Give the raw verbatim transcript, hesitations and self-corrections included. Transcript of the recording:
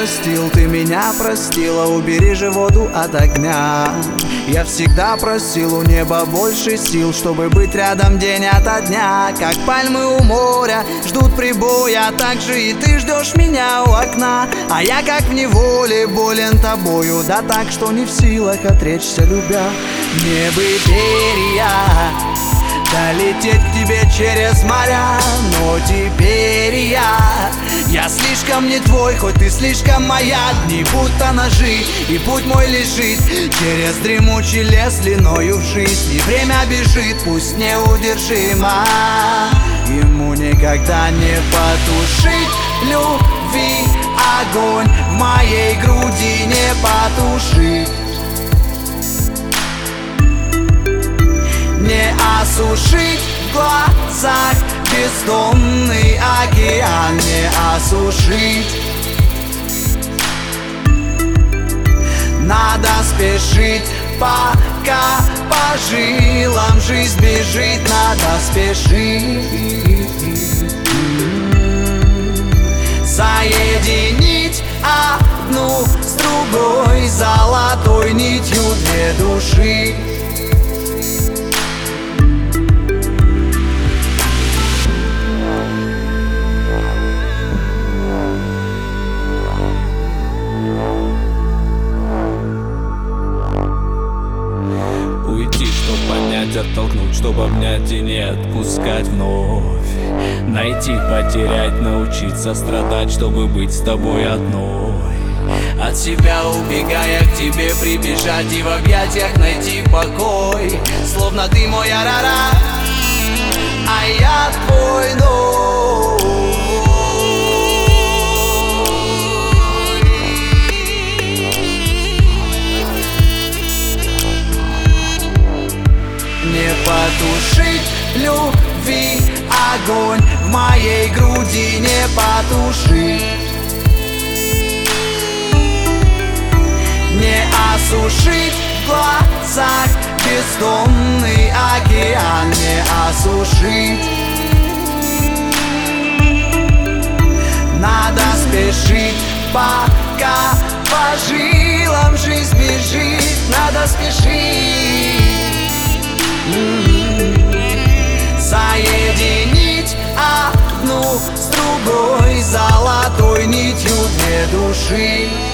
простил, ты меня простила. Убери же воду от огня. Я всегда просил у неба больше сил, чтобы быть рядом день ото дня. Как пальмы у моря ждут прибоя, так же и ты ждешь меня у окна. А я как в неволе болен тобою, да так, что не в силах отречься любя. Мне бы перья долететь к тебе через моря, но теперь я Я слишком не твой, хоть ты слишком моя. Дни будто ножи, и путь мой лежит через дремучий лес длиною в жизнь. И время бежит, пусть неудержимо, ему никогда не потушить любви огонь в моей груди не потушить, не осушить в глазах бездонный океан, не осушить. Надо спешить, пока по жилам жизнь бежит. Надо спешить, соединить одну с другой золотой нитью две души. Оттолкнуть, чтобы обнять и не отпускать вновь. Найти, потерять, научиться страдать, чтобы быть с тобой одной. От себя убегая, к тебе прибежать и в объятиях найти покой. Словно ты мой арара, а я твой ной. Не потушить любви огонь в моей груди, не потушить, не осушить в глазах бездонный океан, не осушить. Надо спешить, пока по жилам жизнь бежит. Надо спешить, соединить одну с другой золотой нитью две души.